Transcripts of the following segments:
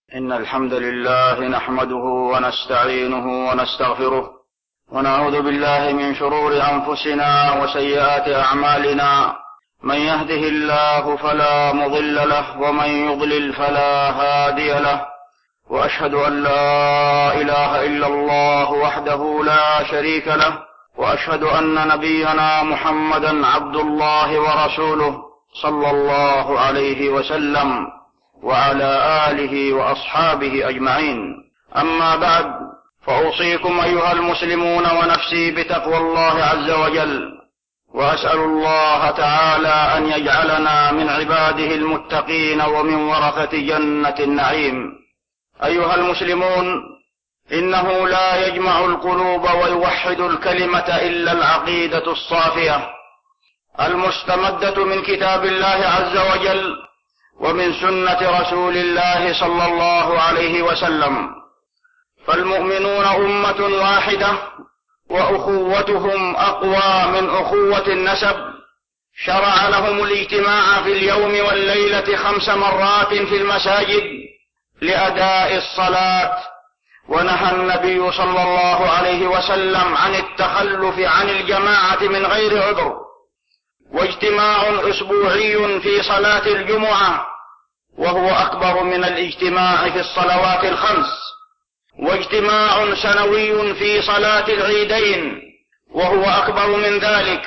إن الحمد لله نحمده ونستعينه ونستغفره ونعوذ بالله من شرور أنفسنا وسيئات أعمالنا. من يهده الله فلا مضل له ومن يضلل فلا هادي له، وأشهد أن لا إله إلا الله وحده لا شريك له، وأشهد أن نبينا محمدا عبد الله ورسوله صلى الله عليه وسلم وعلى آله وأصحابه أجمعين. أما بعد، فأوصيكم أيها المسلمون ونفسي بتقوى الله عز وجل، وأسأل الله تعالى أن يجعلنا من عباده المتقين ومن ورثة جنة النعيم. أيها المسلمون، إنه لا يجمع القلوب ويوحد الكلمة إلا العقيدة الصافية المستمدة من كتاب الله عز وجل ومن سنة رسول الله صلى الله عليه وسلم. فالمؤمنون أمة واحدة، وأخوتهم أقوى من أخوة النسب. شرع لهم الاجتماع في اليوم والليلة 5 مرات في المساجد لأداء الصلاة، ونهى النبي صلى الله عليه وسلم عن التخلف عن الجماعة من غير عذر. واجتماع أسبوعي في صلاة الجمعة وهو أكبر من الاجتماع في الصلوات ال5، واجتماع سنوي في صلاة العيدين وهو أكبر من ذلك،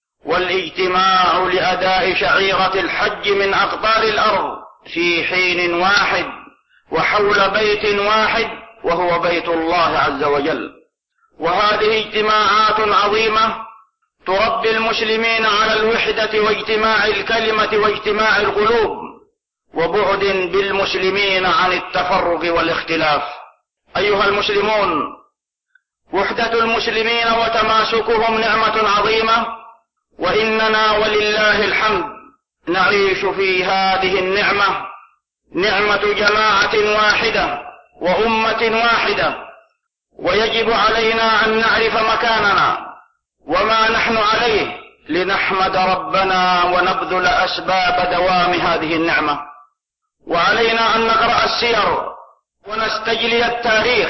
والاجتماع لأداء شعيرة الحج من أقطار الأرض في حين واحد وحول بيت واحد وهو بيت الله عز وجل. وهذه اجتماعات عظيمة تربي المسلمين على الوحدة واجتماع الكلمة واجتماع القلوب، وبعد بالمسلمين عن التفرق والاختلاف. أيها المسلمون، وحدة المسلمين وتماسكهم نعمة عظيمة، وإننا ولله الحمد نعيش في هذه النعمة، نعمة جماعة واحدة وأمة واحدة. ويجب علينا أن نعرف مكاننا وما نحن عليه لنحمد ربنا ونبذل أسباب دوام هذه النعمة. وعلينا أن نقرأ السير ونستجلي التاريخ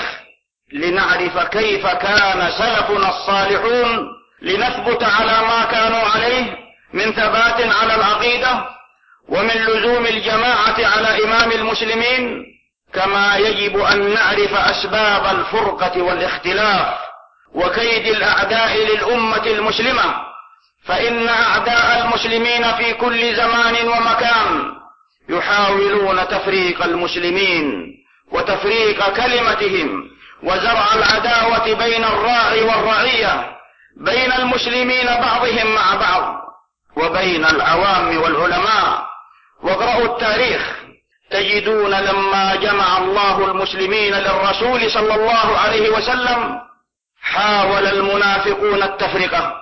لنعرف كيف كان سلفنا الصالحون، لنثبت على ما كانوا عليه من ثبات على العقيدة ومن لزوم الجماعة على إمام المسلمين. كما يجب أن نعرف أسباب الفرقة والاختلاف وكيد الأعداء للأمة المسلمة، فإن أعداء المسلمين في كل زمان ومكان يحاولون تفريق المسلمين وتفريق كلمتهم وزرع العداوة بين الراعي والرعية، بين المسلمين بعضهم مع بعض وبين العوام والعلماء. واقرأوا التاريخ تجدون لما جمع الله المسلمين للرسول صلى الله عليه وسلم حاول المنافقون التفرقة،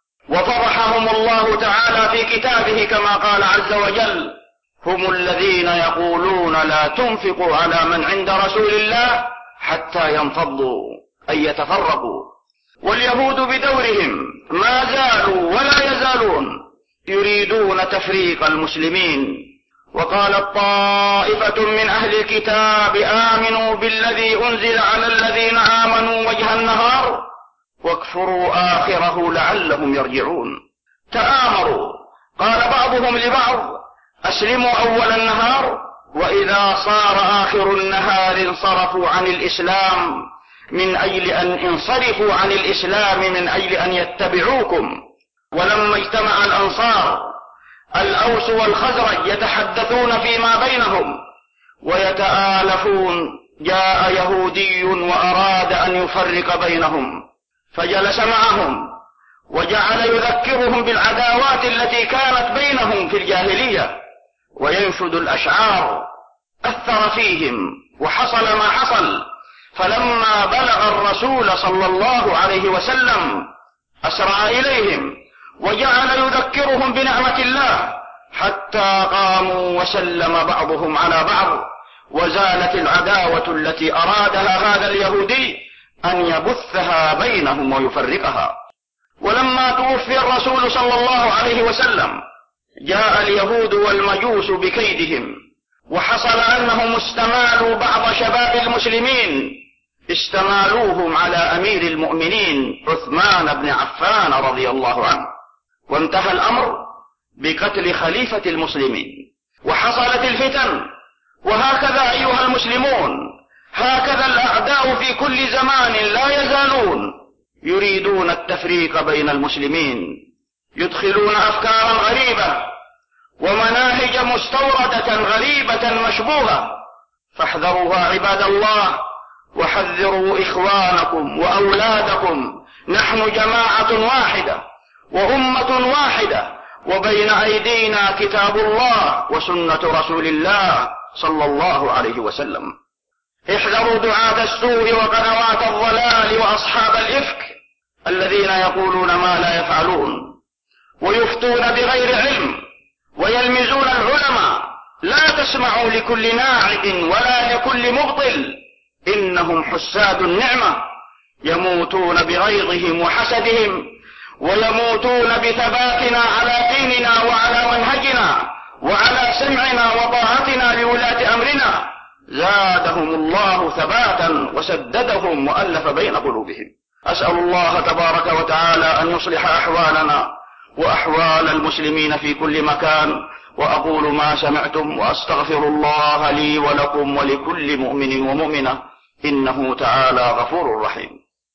وفضحهم الله تعالى في كتابه كما قال عز وجل: هم الذين يقولون لا تنفقوا على من عند رسول الله حتى ينفضوا، أي يتفرقوا. واليهود بدورهم ما زالوا ولا يزالون يريدون تفريق المسلمين. وقالت طائفة من أهل الكتاب آمنوا بالذي أنزل على الذين آمنوا وجه النهار واكفروا آخره لعلهم يرجعون. تآمروا، قال بعضهم لبعض: أسلموا أول النهار، وإذا صار آخر النهار انصرفوا عن الإسلام من أجل أن انصرفوا عن الإسلام من أجل أن يتبعوكم. ولما اجتمع الأنصار الأوس والخزرج يتحدثون فيما بينهم ويتآلفون، جاء يهودي وأراد أن يفرق بينهم، فجلس معهم وجعل يذكرهم بالعداوات التي كانت بينهم في الجاهلية وينشد الأشعار. أثر فيهم وحصل ما حصل، فلما بلغ الرسول صلى الله عليه وسلم أسرع إليهم وجعل يذكرهم بنعمة الله حتى قاموا وسلم بعضهم على بعض، وزالت العداوة التي أرادها هذا اليهودي أن يبثها بينهم ويفرقها. ولما توفي الرسول صلى الله عليه وسلم جاء اليهود والمجوس بكيدهم وحصل أنهم استمالوا بعض شباب المسلمين، استمالوهم على أمير المؤمنين عثمان بن عفان رضي الله عنه، وانتهى الأمر بقتل خليفة المسلمين، وحصلت الفتن. وهكذا أيها المسلمون، هكذا الأعداء في كل زمان لا يزالون يريدون التفريق بين المسلمين، يدخلون أفكارا غريبة ومناهج مستوردة غريبة مشبوهة، فاحذروها عباد الله، وحذروا إخوانكم وأولادكم. نحن جماعة واحدة وأمة واحدة، وبين أيدينا كتاب الله وسنة رسول الله صلى الله عليه وسلم. احذروا دعاة السوء وقنوات الضلال وأصحاب الإفك الذين يقولون ما لا يفعلون ويفتون بغير علم ويلمزون العلماء. لا تسمعوا لكل ناعد ولا لكل مبطل، إنهم حساد النعمة، يموتون بغيظهم وحسدهم، ويموتون بثباتنا على ديننا وعلى منهجنا وعلى سمعنا وطاعتنا لولاة أمرنا. زادهم الله ثباتا وسددهم وألف بين قلوبهم. أسأل الله تبارك وتعالى أن يصلح أحوالنا وأحوال المسلمين في كل مكان. وأقول ما سمعتم وأستغفر الله لي ولكم ولكل مؤمن ومؤمنة، إنه تعالى غفور رحيم.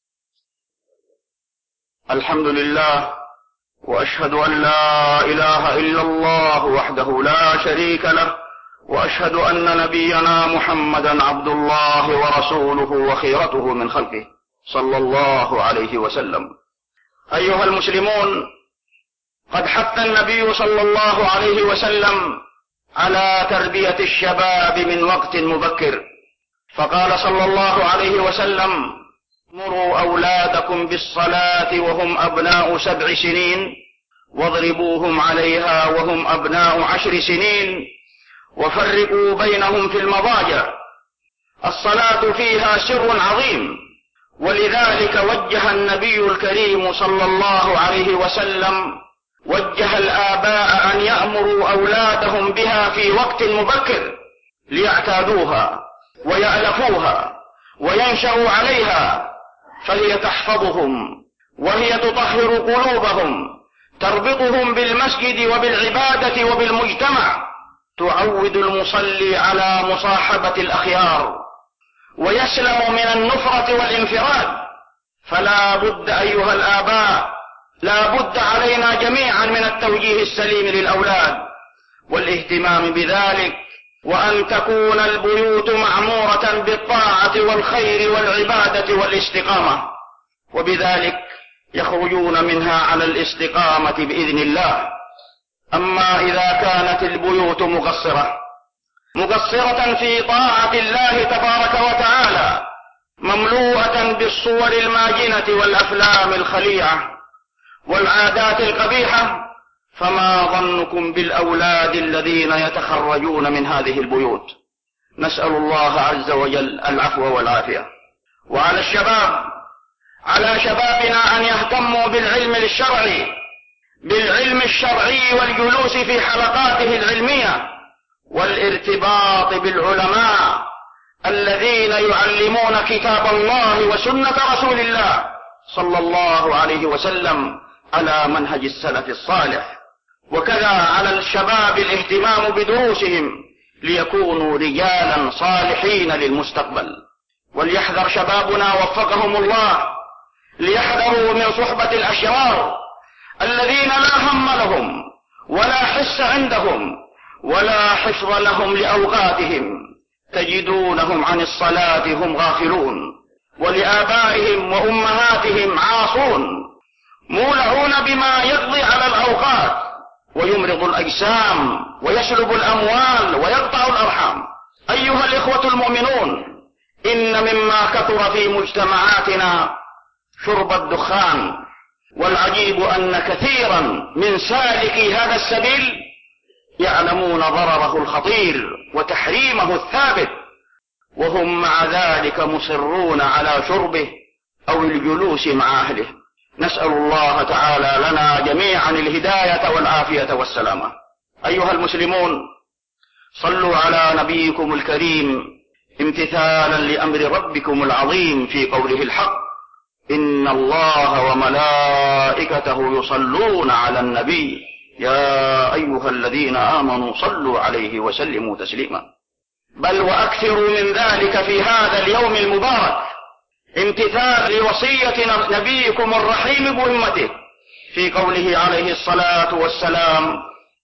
الحمد لله، وأشهد أن لا إله إلا الله وحده لا شريك له، وأشهد أن نبينا محمدا عبد الله ورسوله وخيرته من خلقه صلى الله عليه وسلم. أيها المسلمون، قد حث النبي صلى الله عليه وسلم على تربية الشباب من وقت مبكر، فقال صلى الله عليه وسلم: مروا أولادكم بالصلاة وهم أبناء 7 سنين، واضربوهم عليها وهم أبناء 10 سنين، وفرقوا بينهم في المضاجع. الصلاة فيها سر عظيم، ولذلك وجه النبي الكريم صلى الله عليه وسلم وجه الآباء أن يأمروا أولادهم بها في وقت مبكر ليعتادوها ويألفوها وينشأوا عليها، فهي تحفظهم وهي تطهر قلوبهم، تربطهم بالمسجد وبالعبادة وبالمجتمع، تعود المصلي على مصاحبة الأخيار ويسلم من النفرة والانفراد. فلا بد أيها الآباء، لا بد علينا جميعا من التوجيه السليم للأولاد والاهتمام بذلك، وأن تكون البيوت معمورة بالطاعة والخير والعبادة والاستقامة، وبذلك يخرجون منها على الاستقامة بإذن الله. أما إذا كانت البيوت مقصرة في طاعة الله تبارك وتعالى، مملوءة بالصور الماجنة والأفلام الخليعة والعادات القبيحة، فما ظنكم بالأولاد الذين يتخرجون من هذه البيوت؟ نسأل الله عز وجل العفو والعافية. وعلى الشباب، على شبابنا أن يهتموا بالعلم الشرعي والجلوس في حلقاته العلمية والارتباط بالعلماء الذين يعلمون كتاب الله وسنة رسول الله صلى الله عليه وسلم على منهج السلف الصالح. وكذا على الشباب الاهتمام بدروسهم ليكونوا رجالا صالحين للمستقبل. وليحذر شبابنا وفقهم الله، ليحذروا من صحبة الأشرار الذين لا هم لهم ولا حس عندهم ولا حفظ لهم لأوقاتهم، تجدونهم عن الصلاة هم غافلون، ولآبائهم وأمهاتهم عاصون، مولعون بما يقضي على الأوقات ويمرض الأجسام ويسلب الأموال ويقطع الأرحام. أيها الإخوة المؤمنون، إن مما كثر في مجتمعاتنا شرب الدخان، والعجيب أن كثيرا من سالكي هذا السبيل يعلمون ضرره الخطير وتحريمه الثابت، وهم مع ذلك مصرون على شربه أو الجلوس مع أهله. نسأل الله تعالى لنا جميعا الهداية والعافية والسلامة. أيها المسلمون، صلوا على نبيكم الكريم امتثالا لأمر ربكم العظيم في قوله الحق: إن الله وملائكته يصلون على النبي يا أيها الذين آمنوا صلوا عليه وسلموا تسليما. بل وأكثروا من ذلك في هذا اليوم المبارك، امتثال لوصية نبيكم الرحيم بأمته في قوله عليه الصلاة والسلام: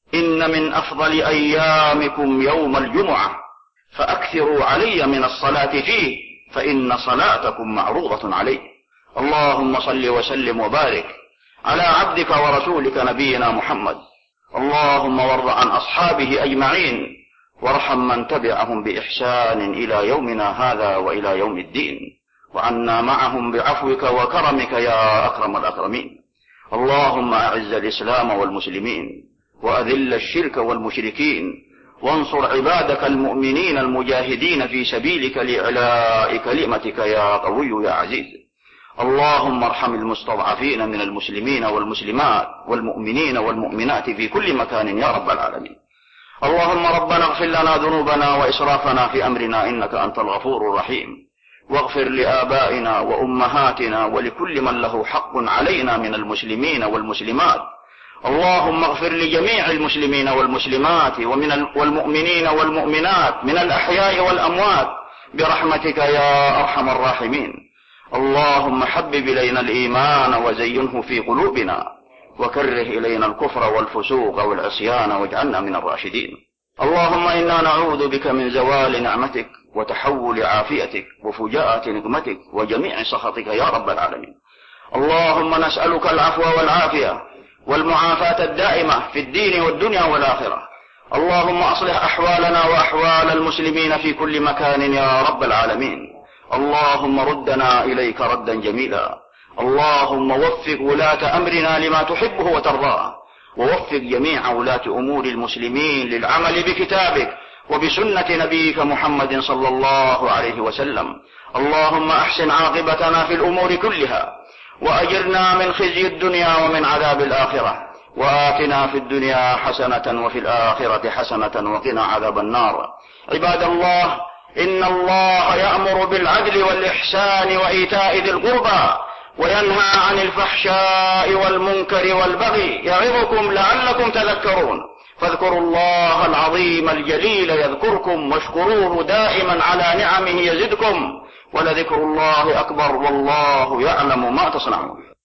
إن من أفضل أيامكم يوم الجمعة فأكثروا علي من الصلاة فيه فإن صلاتكم معروضة عليه. اللهم صل وسلم وبارك على عبدك ورسولك نبينا محمد. اللهم وارض عن أصحابه أجمعين، وارحم من تبعهم بإحسان إلى يومنا هذا وإلى يوم الدين، وعنا معهم بعفوك وكرمك يا أكرم الأكرمين. اللهم أعز الإسلام والمسلمين، وأذل الشرك والمشركين، وانصر عبادك المؤمنين المجاهدين في سبيلك لإعلاء كلمتك يا قوي يا عزيز. اللهم ارحم المستضعفين من المسلمين والمسلمات والمؤمنين والمؤمنات في كل مكان يا رب العالمين. اللهم ربنا اغفر لنا ذنوبنا وإسرافنا في أمرنا إنك أنت الغفور الرحيم، واغفر لآبائنا وأمهاتنا ولكل من له حق علينا من المسلمين والمسلمات. اللهم اغفر لجميع المسلمين والمسلمات والمؤمنين والمؤمنات من الأحياء والأموات برحمتك يا أرحم الراحمين. اللهم حبب إلينا الإيمان وزينه في قلوبنا، وكره إلينا الكفر والفسوق والعصيان واجعلنا من الراشدين. اللهم إنا نعوذ بك من زوال نعمتك وتحول عافيتك وفجاءة نقمتك وجميع سخطك يا رب العالمين. اللهم نسألك العفو والعافية والمعافاة الدائمة في الدين والدنيا والآخرة. اللهم أصلح أحوالنا وأحوال المسلمين في كل مكان يا رب العالمين. اللهم ردنا إليك ردا جميلا. اللهم وفق ولاة أمرنا لما تحبه وترضاه، ووفق جميع ولاة أمور المسلمين للعمل بكتابك وبسنة نبيك محمد صلى الله عليه وسلم. اللهم أحسن عاقبتنا في الأمور كلها، وأجرنا من خزي الدنيا ومن عذاب الآخرة، وآتنا في الدنيا حسنة وفي الآخرة حسنة وقنا عذاب النار. عباد الله، إن الله يأمر بالعدل والإحسان وإيتاء ذي القربى وينهى عن الفحشاء والمنكر والبغي يعظكم لعلكم تذكرون. فاذكروا الله العظيم الجليل يذكركم، واشكروه دائما على نعمه يزدكم، ولذكر الله أكبر والله يعلم ما تصنعون.